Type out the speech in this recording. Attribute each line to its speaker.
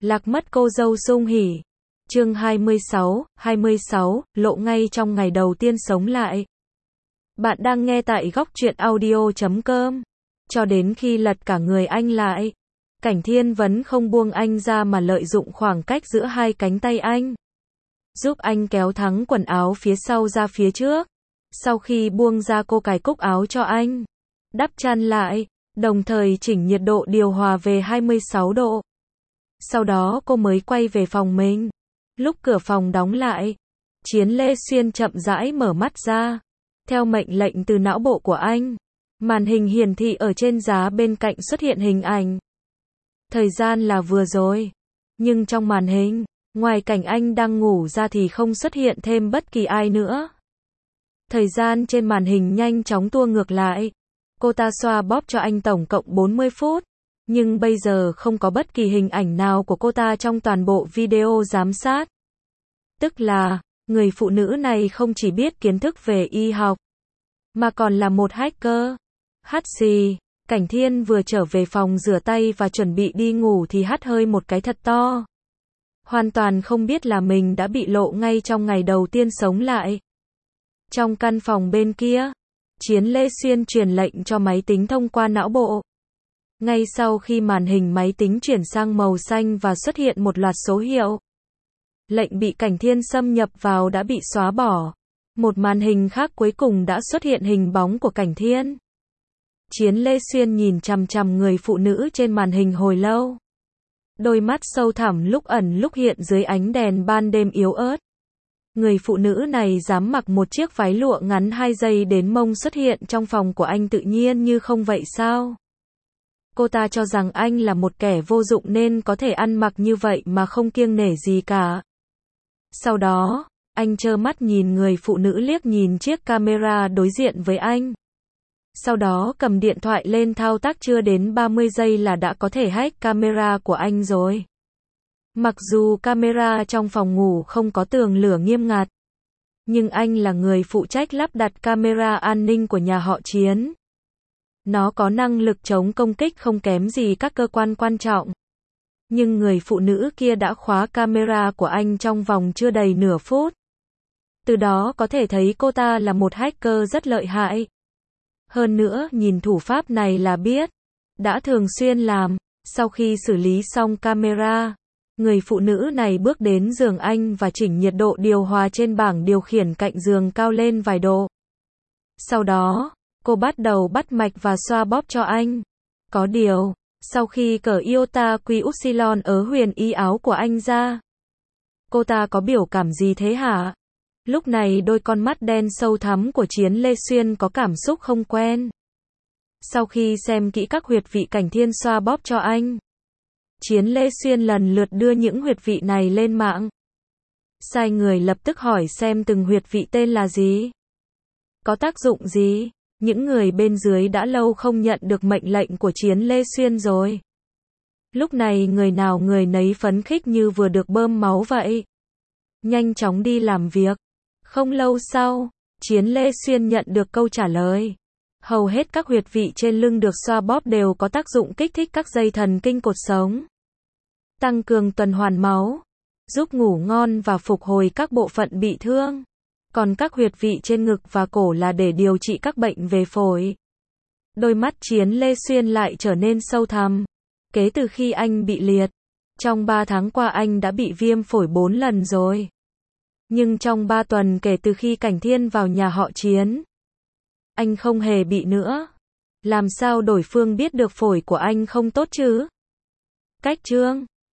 Speaker 1: Lạc mất cô dâu sung hỉ. Chương 26, lộ ngay trong ngày đầu tiên sống lại. Bạn đang nghe tại góc truyện audio.com. Cho đến khi lật cả người anh lại, Cảnh Thiên vẫn không buông anh ra mà lợi dụng khoảng cách giữa hai cánh tay anh, giúp anh kéo thắng quần áo phía sau ra phía trước. Sau khi buông ra, cô cài cúc áo cho anh, đắp chăn lại, đồng thời chỉnh nhiệt độ điều hòa về 26 độ. Sau đó cô mới quay về phòng mình. Lúc cửa phòng đóng lại, Chiến Lê Xuyên chậm rãi mở mắt ra. Theo mệnh lệnh từ não bộ của anh, màn hình hiển thị ở trên giá bên cạnh xuất hiện hình ảnh. Thời gian là vừa rồi. Nhưng trong màn hình, ngoài cảnh anh đang ngủ ra thì không xuất hiện thêm bất kỳ ai nữa. Thời gian trên màn hình nhanh chóng tua ngược lại. Cô ta xoa bóp cho anh tổng cộng 40 phút. Nhưng bây giờ không có bất kỳ hình ảnh nào của cô ta trong toàn bộ video giám sát. Tức là, người phụ nữ này không chỉ biết kiến thức về y học, mà còn là một hacker. Hắt xì, Cảnh Thiên vừa trở về phòng rửa tay và chuẩn bị đi ngủ thì hắt hơi một cái thật to. Hoàn toàn không biết là mình đã bị lộ ngay trong ngày đầu tiên sống lại. Trong căn phòng bên kia, Chiến Lê Xuyên truyền lệnh cho máy tính thông qua não bộ. Ngay sau khi màn hình máy tính chuyển sang màu xanh và xuất hiện một loạt số hiệu, lệnh bị Cảnh Thiên xâm nhập vào đã bị xóa bỏ. Một màn hình khác cuối cùng đã xuất hiện hình bóng của Cảnh Thiên. Chiến Lê Xuyên nhìn chằm chằm người phụ nữ trên màn hình hồi lâu. Đôi mắt sâu thẳm lúc ẩn lúc hiện dưới ánh đèn ban đêm yếu ớt. Người phụ nữ này dám mặc một chiếc váy lụa ngắn 2 giây đến mông xuất hiện trong phòng của anh tự nhiên như không vậy sao? Cô ta cho rằng anh là một kẻ vô dụng nên có thể ăn mặc như vậy mà không kiêng nể gì cả. Sau đó, anh trơ mắt nhìn người phụ nữ liếc nhìn chiếc camera đối diện với anh. Sau đó cầm điện thoại lên thao tác chưa đến 30 giây là đã có thể hack camera của anh rồi. Mặc dù camera trong phòng ngủ không có tường lửa nghiêm ngặt, nhưng anh là người phụ trách lắp đặt camera an ninh của nhà họ Chiến. Nó có năng lực chống công kích không kém gì các cơ quan quan trọng. Nhưng người phụ nữ kia đã khóa camera của anh trong vòng chưa đầy nửa phút. Từ đó có thể thấy cô ta là một hacker rất lợi hại. Hơn nữa, nhìn thủ pháp này là biết, đã thường xuyên làm. Sau khi xử lý xong camera, người phụ nữ này bước đến giường anh và chỉnh nhiệt độ điều hòa trên bảng điều khiển cạnh giường cao lên vài độ. Sau đó, cô bắt đầu bắt mạch và xoa bóp cho anh. Có điều, sau khi cởi iota quy upsilon ớ huyền y áo của anh ra, cô ta có biểu cảm gì thế hả? Lúc này đôi con mắt đen sâu thắm của Chiến Lê Xuyên có cảm xúc không quen. Sau khi xem kỹ các huyệt vị Cảnh Thiên xoa bóp cho anh, Chiến Lê Xuyên lần lượt đưa những huyệt vị này lên mạng. Sai người lập tức hỏi xem từng huyệt vị tên là gì, có tác dụng gì. Những người bên dưới đã lâu không nhận được mệnh lệnh của Chiến Lê Xuyên rồi. Lúc này người nào người nấy phấn khích như vừa được bơm máu vậy. Nhanh chóng đi làm việc. Không lâu sau, Chiến Lê Xuyên nhận được câu trả lời. Hầu hết các huyệt vị trên lưng được xoa bóp đều có tác dụng kích thích các dây thần kinh cột sống, tăng cường tuần hoàn máu, giúp ngủ ngon và phục hồi các bộ phận bị thương. Còn các huyệt vị trên ngực và cổ là để điều trị các bệnh về phổi. Đôi mắt Chiến Lê Xuyên lại trở nên sâu thẳm. Kể từ khi anh bị liệt, trong 3 tháng qua anh đã bị viêm phổi 4 lần rồi. Nhưng trong 3 tuần kể từ khi Cảnh Thiên vào nhà họ Chiến, anh không hề bị nữa. Làm sao đối phương biết được phổi của anh không tốt chứ? Cách chương